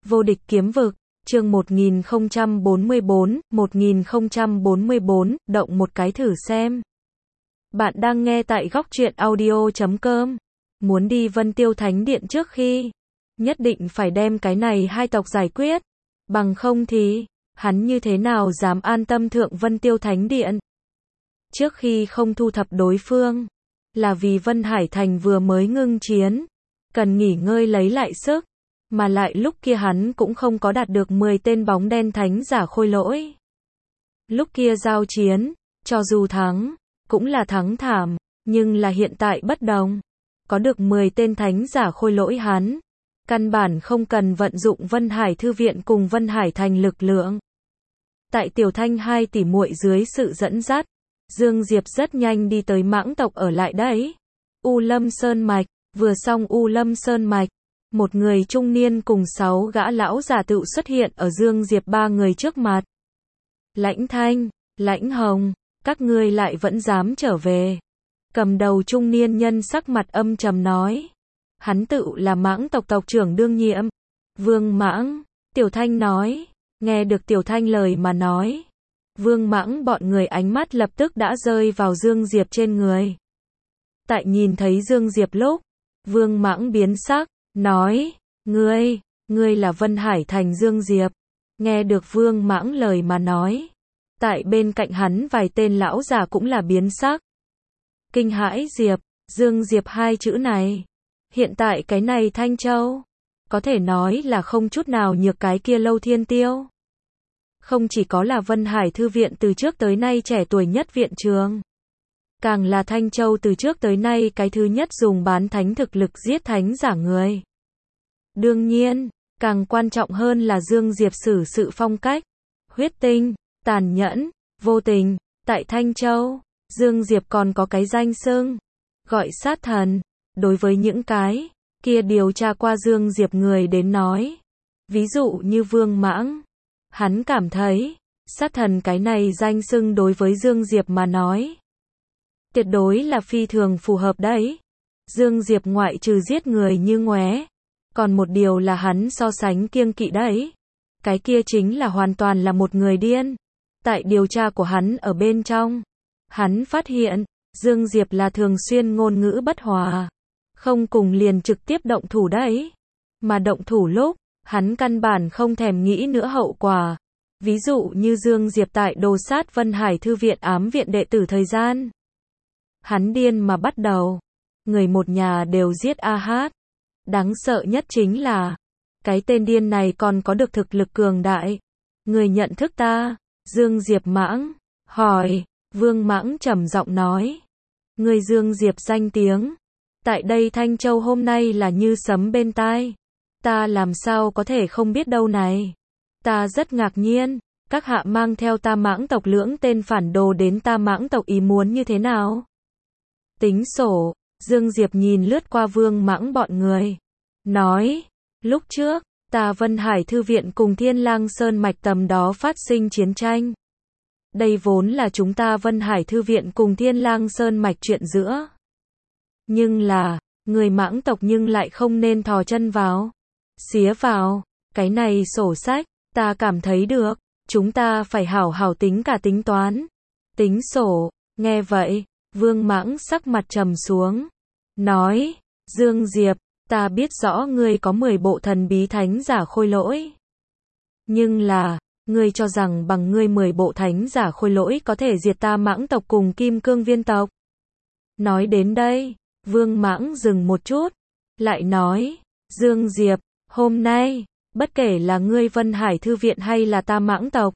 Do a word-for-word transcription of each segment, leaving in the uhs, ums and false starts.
Vô địch kiếm vực, chương một nghìn không trăm bốn mươi bốn, một nghìn không trăm bốn mươi bốn, động một cái thử xem. Bạn đang nghe tại góc truyện audio chấm com. Muốn đi Vân Tiêu Thánh Điện trước khi, nhất định phải đem cái này hai tộc giải quyết. Bằng không thì, hắn như thế nào dám an tâm thượng Vân Tiêu Thánh Điện. Trước khi không thu thập đối phương, là vì Vân Hải Thành vừa mới ngưng chiến, cần nghỉ ngơi lấy lại sức. Mà lại lúc kia hắn cũng không có đạt được mười tên bóng đen thánh giả khôi lỗi. Lúc kia giao chiến, cho dù thắng, cũng là thắng thảm, nhưng là hiện tại bất đồng. Có được mười tên thánh giả khôi lỗi hắn, căn bản không cần vận dụng Vân Hải Thư Viện cùng Vân Hải Thành lực lượng. Tại Tiểu Thanh hai tỷ muội dưới sự dẫn dắt, Dương Diệp rất nhanh đi tới mãng tộc ở lại đấy. U Lâm Sơn Mạch, vừa xong U Lâm Sơn Mạch. Một người trung niên cùng sáu gã lão giả tự xuất hiện ở Dương Diệp ba người trước mặt. Lãnh Thanh, Lãnh Hồng, các ngươi lại vẫn dám trở về. Cầm đầu trung niên nhân sắc mặt âm trầm nói. Hắn tự là mãng tộc tộc trưởng đương nhiệm. Vương Mãng, Tiểu Thanh nói. Nghe được Tiểu Thanh lời mà nói. Vương Mãng bọn người ánh mắt lập tức đã rơi vào Dương Diệp trên người. Tại nhìn thấy Dương Diệp lúc, Vương Mãng biến sắc. Nói, ngươi, ngươi là Vân Hải Thành Dương Diệp. Nghe được Vương Mãng lời mà nói. Tại bên cạnh hắn vài tên lão già cũng là biến sắc. Kinh hãi Diệp, Dương Diệp hai chữ này. Hiện tại cái này Thanh Châu, có thể nói là không chút nào nhược cái kia Lâu Thiên Tiêu. Không chỉ có là Vân Hải Thư Viện từ trước tới nay trẻ tuổi nhất viện trường. Càng là Thanh Châu từ trước tới nay cái thứ nhất dùng bán thánh thực lực giết thánh giả người. Đương nhiên, càng quan trọng hơn là Dương Diệp xử sự phong cách, huyết tinh, tàn nhẫn, vô tình. Tại Thanh Châu, Dương Diệp còn có cái danh xưng, gọi sát thần. Đối với những cái kia điều tra qua Dương Diệp người đến nói, ví dụ như Vương Mãng, hắn cảm thấy, sát thần cái này danh xưng đối với Dương Diệp mà nói, tuyệt đối là phi thường phù hợp đấy. Dương Diệp ngoại trừ giết người như ngoé, còn một điều là hắn so sánh kiêng kỵ đấy. Cái kia chính là hoàn toàn là một người điên. Tại điều tra của hắn ở bên trong, hắn phát hiện, Dương Diệp là thường xuyên ngôn ngữ bất hòa. Không cùng liền trực tiếp động thủ đấy. Mà động thủ lúc, hắn căn bản không thèm nghĩ nữa hậu quả. Ví dụ như Dương Diệp tại đồ sát Vân Hải Thư Viện ám viện đệ tử thời gian. Hắn điên mà bắt đầu. Người một nhà đều giết a hát. Đáng sợ nhất chính là, cái tên điên này còn có được thực lực cường đại. Người nhận thức ta? Dương Diệp Mãng, hỏi. Vương Mãng trầm giọng nói. Người Dương Diệp danh tiếng. Tại đây Thanh Châu hôm nay là như sấm bên tai. Ta làm sao có thể không biết đâu này. Ta rất ngạc nhiên. Các hạ mang theo ta mãng tộc lưỡng tên phản đồ đến ta mãng tộc ý muốn như thế nào? Tính sổ. Dương Diệp nhìn lướt qua Vương Mãng bọn người. Nói, lúc trước, ta Vân Hải Thư Viện cùng Thiên Lang Sơn Mạch tầm đó phát sinh chiến tranh. Đây vốn là chúng ta Vân Hải Thư Viện cùng Thiên Lang Sơn Mạch chuyện giữa. Nhưng là, người mãng tộc nhưng lại không nên thò chân vào. Xía vào, cái này sổ sách, ta cảm thấy được, chúng ta phải hảo hảo tính cả tính toán. Tính sổ, nghe vậy. Vương Mãng sắc mặt trầm xuống. Nói, Dương Diệp, ta biết rõ ngươi có mười bộ thần bí thánh giả khôi lỗi. Nhưng là, ngươi cho rằng bằng ngươi mười bộ thánh giả khôi lỗi có thể diệt ta mãng tộc cùng Kim Cương Viên tộc. Nói đến đây, Vương Mãng dừng một chút. Lại nói, Dương Diệp, hôm nay, bất kể là ngươi Vân Hải Thư Viện hay là ta mãng tộc,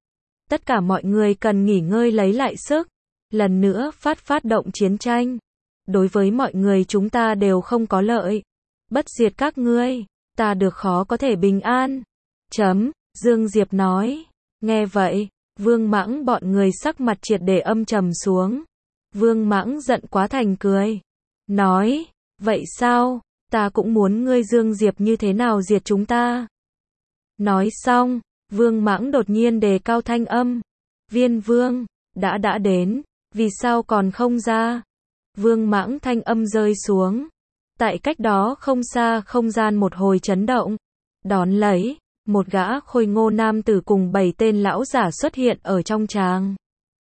tất cả mọi người cần nghỉ ngơi lấy lại sức. Lần nữa phát phát động chiến tranh. Đối với mọi người chúng ta đều không có lợi. Bất diệt các ngươi, ta được khó có thể bình an. Chấm, Dương Diệp nói. Nghe vậy, Vương Mãng bọn người sắc mặt triệt để âm trầm xuống. Vương Mãng giận quá thành cười. Nói, vậy sao, ta cũng muốn ngươi Dương Diệp như thế nào diệt chúng ta. Nói xong, Vương Mãng đột nhiên đề cao thanh âm. Viên Vương, đã đã đến. Vì sao còn không ra? Vương Mãng thanh âm rơi xuống. Tại cách đó không xa không gian một hồi chấn động. Đón lấy, một gã khôi ngô nam tử cùng bảy tên lão giả xuất hiện ở trong tràng.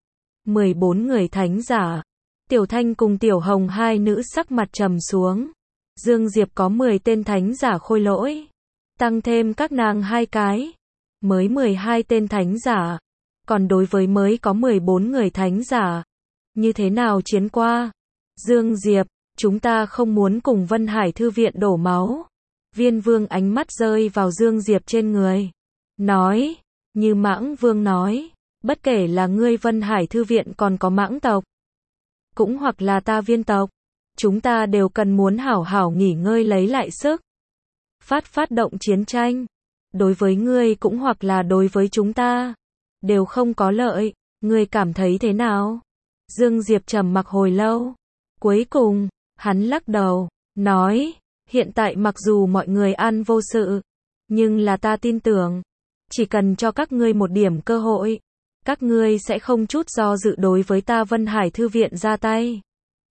mười bốn người thánh giả. Tiểu Thanh cùng Tiểu Hồng hai nữ sắc mặt trầm xuống. Dương Diệp có mười tên thánh giả khôi lỗi. Tăng thêm các nàng hai cái. Mới mười hai tên thánh giả. Còn đối với mới có mười bốn người thánh giả. Như thế nào chiến qua? Dương Diệp, chúng ta không muốn cùng Vân Hải Thư viện đổ máu. Viên Vương ánh mắt rơi vào Dương Diệp trên người. Nói, như Mãng Vương nói, bất kể là ngươi Vân Hải Thư viện còn có Mãng tộc. Cũng hoặc là ta Viên tộc. Chúng ta đều cần muốn hảo hảo nghỉ ngơi lấy lại sức. Phát phát động chiến tranh. Đối với ngươi cũng hoặc là đối với chúng ta. Đều không có lợi. Ngươi cảm thấy thế nào? Dương Diệp trầm mặc hồi lâu. Cuối cùng, hắn lắc đầu, nói, hiện tại mặc dù mọi người an vô sự, nhưng là ta tin tưởng, chỉ cần cho các ngươi một điểm cơ hội, các ngươi sẽ không chút do dự đối với ta Vân Hải Thư viện ra tay.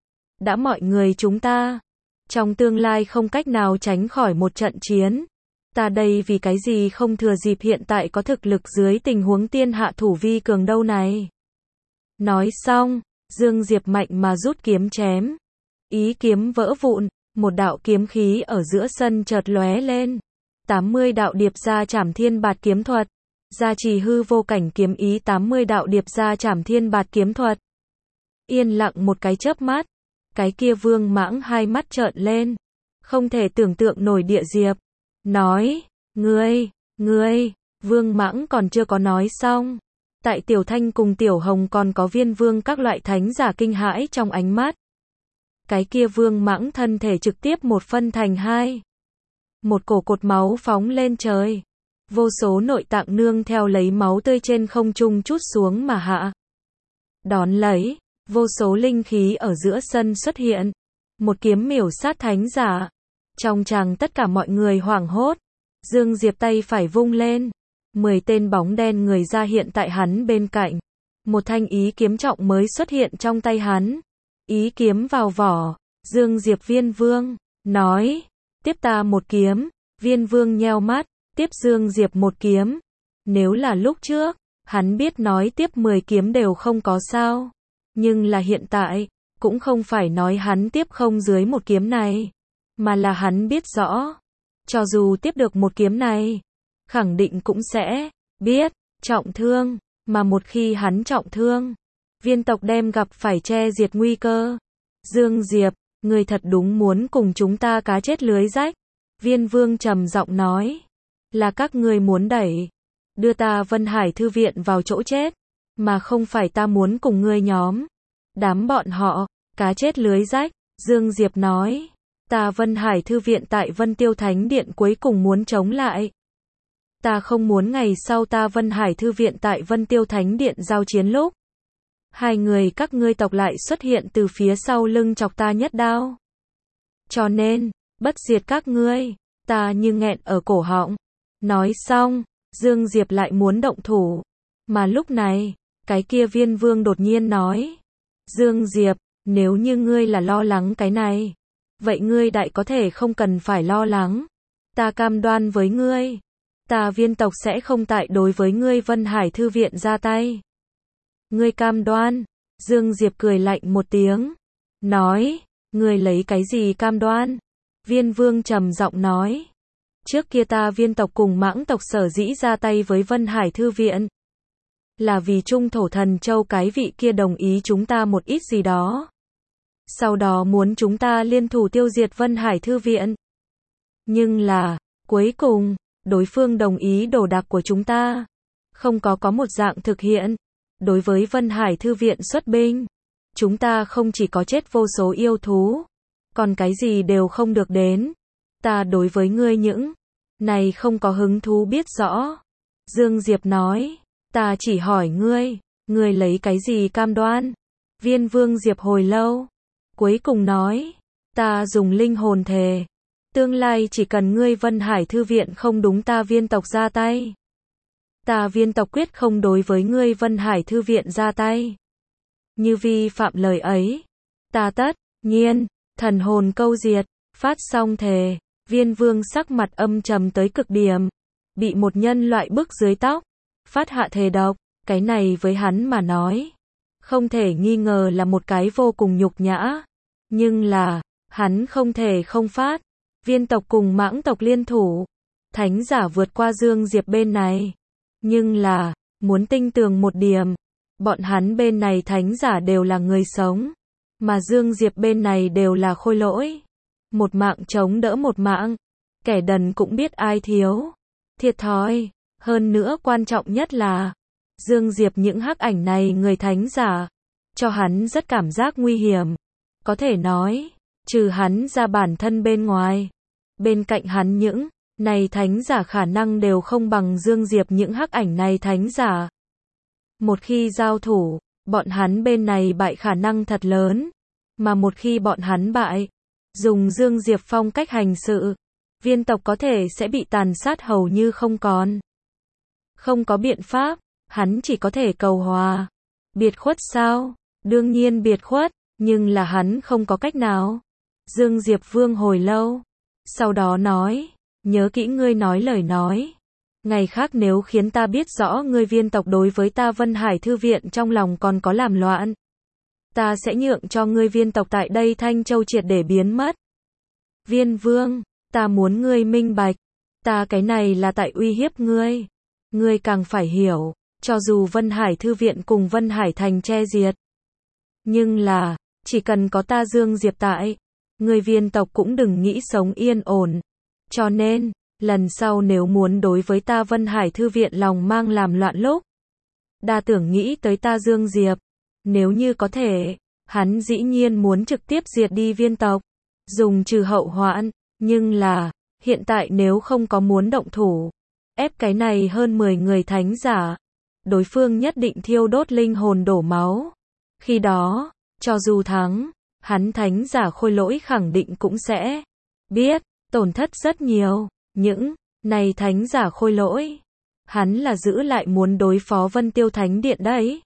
Đã mọi người chúng ta, trong tương lai không cách nào tránh khỏi một trận chiến, ta đây vì cái gì không thừa dịp hiện tại có thực lực dưới tình huống tiên hạ thủ vi cường đâu này. Nói xong, Dương Diệp mạnh mà rút kiếm chém. Ý kiếm vỡ vụn, một đạo kiếm khí ở giữa sân chợt lóe lên. tám mươi đạo điệp ra trảm thiên bạt kiếm thuật. Gia trì hư vô cảnh kiếm ý tám mươi đạo điệp ra trảm thiên bạt kiếm thuật. Yên lặng một cái chớp mắt. Cái kia Vương Mãng hai mắt trợn lên. Không thể tưởng tượng nổi Địa Diệp. Nói, ngươi, ngươi, Vương Mãng còn chưa có nói xong. Tại Tiểu Thanh cùng Tiểu Hồng còn có Viên Vương các loại thánh giả kinh hãi trong ánh mắt. Cái kia Vương Mãng thân thể trực tiếp một phân thành hai. Một cổ cột máu phóng lên trời. Vô số nội tạng nương theo lấy máu tươi trên không trung trút xuống mà hạ. Đón lấy, vô số linh khí ở giữa sân xuất hiện. Một kiếm miểu sát thánh giả. Trong tràng tất cả mọi người hoảng hốt. Dương Diệp tay phải vung lên. Mười tên bóng đen người ra hiện tại hắn bên cạnh. Một thanh ý kiếm trọng mới xuất hiện trong tay hắn. Ý kiếm vào vỏ. Dương Diệp Viên Vương, nói, tiếp ta một kiếm. Viên Vương nheo mắt, tiếp Dương Diệp một kiếm. Nếu là lúc trước, hắn biết nói tiếp mười kiếm đều không có sao. Nhưng là hiện tại, cũng không phải nói hắn tiếp không dưới một kiếm này. Mà là hắn biết rõ. Cho dù tiếp được một kiếm này, khẳng định cũng sẽ biết trọng thương, mà một khi hắn trọng thương, Viên tộc đem gặp phải che diệt nguy cơ. Dương Diệp, người thật đúng muốn cùng chúng ta cá chết lưới rách. Viên Vương trầm giọng nói, là các ngươi muốn đẩy, đưa ta Vân Hải Thư viện vào chỗ chết, mà không phải ta muốn cùng ngươi nhóm. Đám bọn họ, cá chết lưới rách. Dương Diệp nói, ta Vân Hải Thư viện tại Vân Tiêu Thánh Điện cuối cùng muốn chống lại. Ta không muốn ngày sau ta Vân Hải Thư viện tại Vân Tiêu Thánh Điện giao chiến lúc. Hai người các ngươi tộc lại xuất hiện từ phía sau lưng chọc ta nhất đao. Cho nên, bất diệt các ngươi, ta như nghẹn ở cổ họng. Nói xong, Dương Diệp lại muốn động thủ. Mà lúc này, cái kia Viên Vương đột nhiên nói, Dương Diệp, nếu như ngươi là lo lắng cái này, vậy ngươi đại có thể không cần phải lo lắng. Ta cam đoan với ngươi, ta Viên tộc sẽ không tại đối với ngươi Vân Hải Thư viện ra tay. Ngươi cam đoan? Dương Diệp cười lạnh một tiếng, nói, ngươi lấy cái gì cam đoan? Viên Vương trầm giọng nói, trước kia ta Viên tộc cùng Mãng tộc sở dĩ ra tay với Vân Hải Thư viện, là vì Trung Thổ Thần Châu cái vị kia đồng ý chúng ta một ít gì đó. Sau đó muốn chúng ta liên thủ tiêu diệt Vân Hải Thư viện. Nhưng là, cuối cùng, đối phương đồng ý đồ đạc của chúng ta. Không có có một dạng thực hiện. Đối với Vân Hải Thư viện xuất binh, chúng ta không chỉ có chết vô số yêu thú, còn cái gì đều không được đến. Ta đối với ngươi những này không có hứng thú biết rõ. Dương Diệp nói, ta chỉ hỏi ngươi, ngươi lấy cái gì cam đoan? Viên Vương Diệp hồi lâu, cuối cùng nói, ta dùng linh hồn thề, tương lai chỉ cần ngươi Vân Hải Thư viện không đúng ta Viên tộc ra tay, ta Viên tộc quyết không đối với ngươi Vân Hải Thư viện ra tay. Như vi phạm lời ấy, ta tất nhiên thần hồn câu diệt. Phát xong thề, Viên Vương sắc mặt âm trầm tới cực điểm, bị một nhân loại bức dưới tóc, phát hạ thề độc, cái này với hắn mà nói, không thể nghi ngờ là một cái vô cùng nhục nhã, nhưng là, hắn không thể không phát. Viên tộc cùng Mãng tộc liên thủ, thánh giả vượt qua Dương Diệp bên này, nhưng là, muốn tinh tường một điểm, bọn hắn bên này thánh giả đều là người sống, mà Dương Diệp bên này đều là khôi lỗi. Một mạng chống đỡ một mạng, kẻ đần cũng biết ai thiếu, thiệt thòi, hơn nữa quan trọng nhất là, Dương Diệp những hắc ảnh này người thánh giả, cho hắn rất cảm giác nguy hiểm, có thể nói, trừ hắn ra bản thân bên ngoài, bên cạnh hắn những này thánh giả khả năng đều không bằng Dương Diệp những hắc ảnh này thánh giả. Một khi giao thủ, bọn hắn bên này bại khả năng thật lớn, mà một khi bọn hắn bại, dùng Dương Diệp phong cách hành sự, viên tộc có thể sẽ bị tàn sát hầu như không còn. Không có biện pháp, hắn chỉ có thể cầu hòa. Biệt khuất sao? Đương nhiên biệt khuất, nhưng là hắn không có cách nào. Dương Diệp Vương hồi lâu, sau đó nói, nhớ kỹ ngươi nói lời nói. Ngày khác nếu khiến ta biết rõ ngươi viên tộc đối với ta Vân Hải Thư Viện trong lòng còn có làm loạn, ta sẽ nhượng cho ngươi viên tộc tại đây Thanh Châu triệt để biến mất. Viên Vương, ta muốn ngươi minh bạch, ta cái này là tại uy hiếp ngươi. Ngươi càng phải hiểu, cho dù Vân Hải Thư Viện cùng Vân Hải Thành che diệt, nhưng là, chỉ cần có ta Dương Diệp tại, ngươi viên tộc cũng đừng nghĩ sống yên ổn. Cho nên, lần sau nếu muốn đối với ta Vân Hải Thư Viện lòng mang làm loạn lúc, đa tưởng nghĩ tới ta Dương Diệp. Nếu như có thể, hắn dĩ nhiên muốn trực tiếp diệt đi viên tộc, dùng trừ hậu hoạn, nhưng là, hiện tại nếu không có muốn động thủ, ép cái này hơn mười người thánh giả, đối phương nhất định thiêu đốt linh hồn đổ máu. Khi đó, cho dù thắng, hắn thánh giả khôi lỗi khẳng định cũng sẽ biết, tổn thất rất nhiều. Những này thánh giả khôi lỗi, hắn là giữ lại muốn đối phó Vân Tiêu Thánh Điện đấy.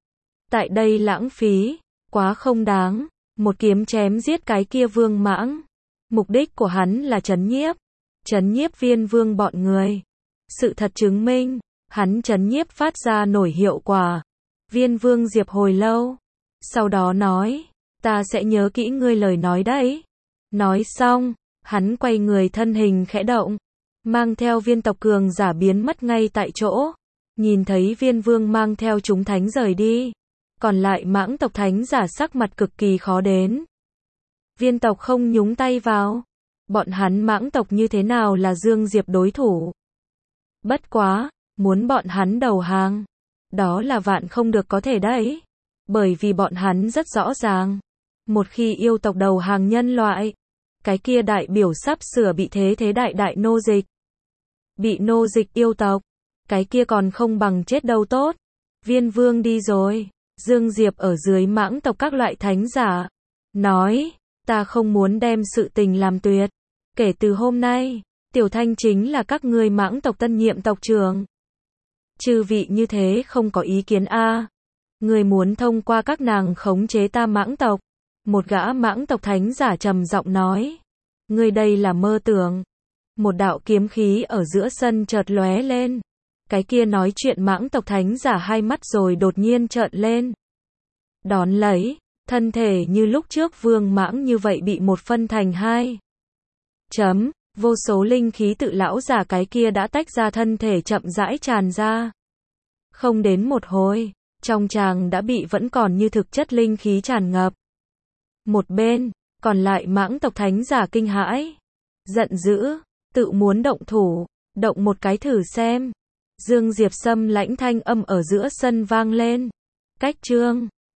Tại đây lãng phí, quá không đáng, một kiếm chém giết cái kia Vương Mãng. Mục đích của hắn là trấn nhiếp, trấn nhiếp Viên Vương bọn người. Sự thật chứng minh, hắn trấn nhiếp phát ra nổi hiệu quả. Viên Vương Diệp hồi lâu, sau đó nói, ta sẽ nhớ kỹ ngươi lời nói đấy. Nói xong, hắn quay người thân hình khẽ động, mang theo viên tộc cường giả biến mất ngay tại chỗ. Nhìn thấy Viên Vương mang theo chúng thánh rời đi, còn lại Mãng tộc thánh giả sắc mặt cực kỳ khó đến. Viên tộc không nhúng tay vào, bọn hắn Mãng tộc như thế nào là Dương Diệp đối thủ. Bất quá, muốn bọn hắn đầu hàng, đó là vạn không được có thể đấy. Bởi vì bọn hắn rất rõ ràng, một khi yêu tộc đầu hàng nhân loại, cái kia đại biểu sắp sửa bị thế thế đại đại nô dịch. Bị nô dịch yêu tộc, cái kia còn không bằng chết đâu tốt. Viên Vương đi rồi, Dương Diệp ở dưới Mãng tộc các loại thánh giả, nói, ta không muốn đem sự tình làm tuyệt. Kể từ hôm nay, Tiểu Thanh chính là các ngươi Mãng tộc tân nhiệm tộc trưởng. Chư vị như thế không có ý kiến a? À. Người muốn thông qua các nàng khống chế ta Mãng tộc. Một gã Mãng tộc thánh giả trầm giọng nói. Ngươi đây là mơ tưởng. Một đạo kiếm khí ở giữa sân chợt lóe lên. Cái kia nói chuyện Mãng tộc thánh giả hai mắt rồi đột nhiên trợn lên. Đón lấy, thân thể như lúc trước Vương Mãng như vậy bị một phân thành hai. Chấm, vô số linh khí tự lão giả cái kia đã tách ra thân thể chậm rãi tràn ra. Không đến một hồi, trong tràng đã bị vẫn còn như thực chất linh khí tràn ngập. Một bên, còn lại Mãng tộc thánh giả kinh hãi, giận dữ, tự muốn động thủ, động một cái thử xem. Dương Diệp Sâm lãnh thanh âm ở giữa sân vang lên. Cách chương